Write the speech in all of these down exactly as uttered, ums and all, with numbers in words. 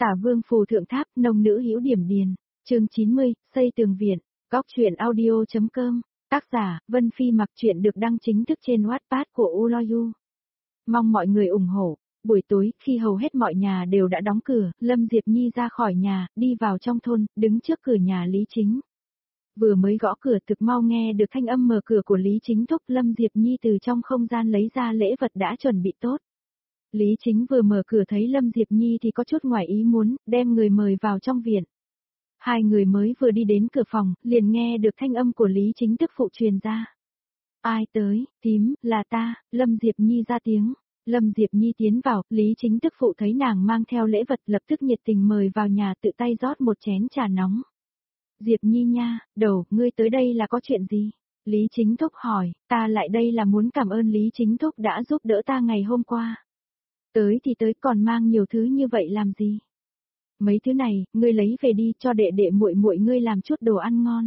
Tả Vương phù thượng tháp, nông nữ hữu điểm điền. Chương chín mươi, xây tường viện. Góc truyện audio chấm com. Tác giả, Vân Phi Mặc. Truyện được đăng chính thức trên Wattpad của Uloyu. Mong mọi người ủng hộ. Buổi tối, khi hầu hết mọi nhà đều đã đóng cửa, Lâm Diệp Nhi ra khỏi nhà, đi vào trong thôn, đứng trước cửa nhà Lý Chính. Vừa mới gõ cửa thực mau nghe được thanh âm mở cửa của Lý Chính thúc. Lâm Diệp Nhi từ trong không gian lấy ra lễ vật đã chuẩn bị tốt. Lý Chính vừa mở cửa thấy Lâm Diệp Nhi thì có chút ngoài ý muốn, đem người mời vào trong viện. Hai người mới vừa đi đến cửa phòng, liền nghe được thanh âm của Lý Chính tức phụ truyền ra. Ai tới, tím, là ta, Lâm Diệp Nhi ra tiếng. Lâm Diệp Nhi tiến vào, Lý Chính tức phụ thấy nàng mang theo lễ vật lập tức nhiệt tình mời vào nhà, tự tay rót một chén trà nóng. Diệp Nhi nha, đầu, ngươi tới đây là có chuyện gì? Lý Chính thúc hỏi, ta lại đây là muốn cảm ơn Lý Chính thúc đã giúp đỡ ta ngày hôm qua. Tới thì tới, còn mang nhiều thứ như vậy làm gì? Mấy thứ này, ngươi lấy về đi cho đệ đệ muội muội ngươi làm chút đồ ăn ngon.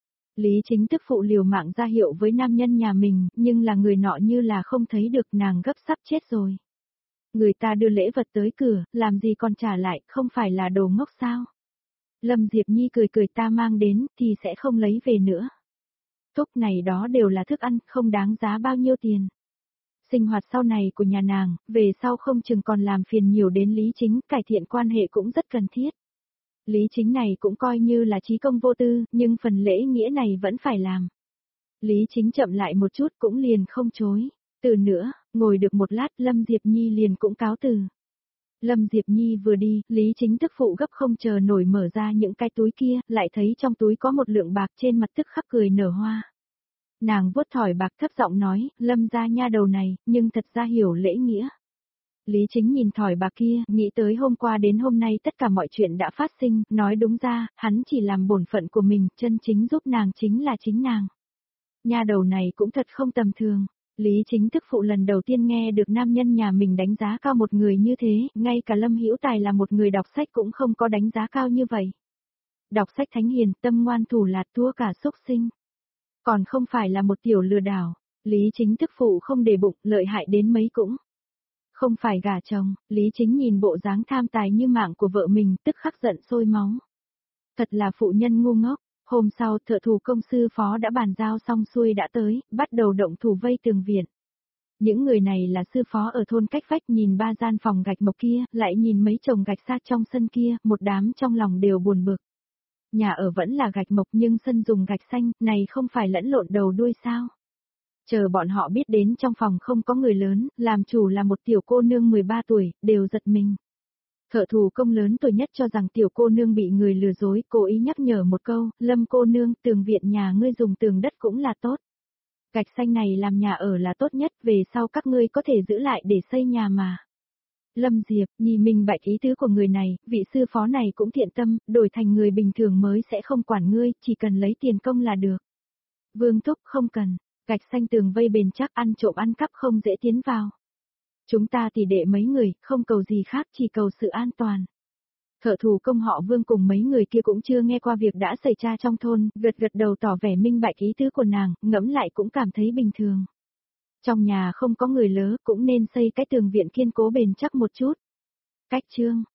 Lý Chính tức phụ liều mạng ra hiệu với nam nhân nhà mình, nhưng là người nọ như là không thấy được, nàng gấp sắp chết rồi. Người ta đưa lễ vật tới cửa, làm gì còn trả lại, không phải là đồ ngốc sao? Lâm Diệp Nhi cười cười, ta mang đến, thì sẽ không lấy về nữa. Thúc này đó đều là thức ăn, không đáng giá bao nhiêu tiền. Sinh hoạt sau này của nhà nàng, về sau không chừng còn làm phiền nhiều đến Lý Chính, cải thiện quan hệ cũng rất cần thiết. Lý Chính này cũng coi như là trí công vô tư, nhưng phần lễ nghĩa này vẫn phải làm. Lý Chính chậm lại một chút cũng liền không chối. Từ nữa, ngồi được một lát Lâm Diệp Nhi liền cũng cáo từ. Lâm Diệp Nhi vừa đi, Lý Chính tức phụ gấp không chờ nổi mở ra những cái túi kia, lại thấy trong túi có một lượng bạc, trên mặt tức khắc cười nở hoa. Nàng vuốt thỏi bạc thấp giọng nói, Lâm gia nha đầu này, nhưng thật ra hiểu lễ nghĩa. Lý Chính nhìn thỏi bạc kia, nghĩ tới hôm qua đến hôm nay tất cả mọi chuyện đã phát sinh, nói đúng ra, hắn chỉ làm bổn phận của mình, chân chính giúp nàng chính là chính nàng. Nha đầu này cũng thật không tầm thường. Lý Chính tức phụ lần đầu tiên nghe được nam nhân nhà mình đánh giá cao một người như thế, ngay cả Lâm Hữu Tài là một người đọc sách cũng không có đánh giá cao như vậy. Đọc sách thánh hiền, tâm ngoan thủ lạt, thua cả xúc sinh. Còn không phải là một tiểu lừa đảo. Lý Chính tức phụ không để bụng, lợi hại đến mấy cũng không phải gả chồng. Lý Chính nhìn bộ dáng tham tài như mạng của vợ mình, tức khắc giận sôi máu. Thật là phụ nhân ngu ngốc. Hôm sau, thợ thủ công sư phó đã bàn giao xong xuôi đã tới, bắt đầu động thủ vây tường viện. Những người này là sư phó ở thôn cách vách, nhìn ba gian phòng gạch mộc kia, lại nhìn mấy chồng gạch xa trong sân kia, một đám trong lòng đều buồn bực. Nhà ở vẫn là gạch mộc nhưng sân dùng gạch xanh, này không phải lẫn lộn đầu đuôi sao? Chờ bọn họ biết đến trong phòng không có người lớn, làm chủ là một tiểu cô nương mười ba tuổi, đều giật mình. Thợ thủ công lớn tuổi nhất cho rằng tiểu cô nương bị người lừa dối, cố ý nhắc nhở một câu, Lâm cô nương, tường viện nhà ngươi dùng tường đất cũng là tốt. Gạch xanh này làm nhà ở là tốt nhất, về sau các ngươi có thể giữ lại để xây nhà mà. Lâm Diệp, nhìn minh bạch ý tứ của người này, vị sư phó này cũng thiện tâm, đổi thành người bình thường mới sẽ không quản ngươi, chỉ cần lấy tiền công là được. Vương thúc không cần, gạch xanh tường vây bền chắc, ăn trộm ăn cắp không dễ tiến vào. Chúng ta thì đệ mấy người, không cầu gì khác, chỉ cầu sự an toàn. Thợ thủ công họ Vương cùng mấy người kia cũng chưa nghe qua việc đã xảy ra trong thôn, gật gật đầu tỏ vẻ minh bạch ý tứ của nàng, ngẫm lại cũng cảm thấy bình thường. Trong nhà không có người lớn, cũng nên xây cái tường viện kiên cố bền chắc một chút. Cách chương,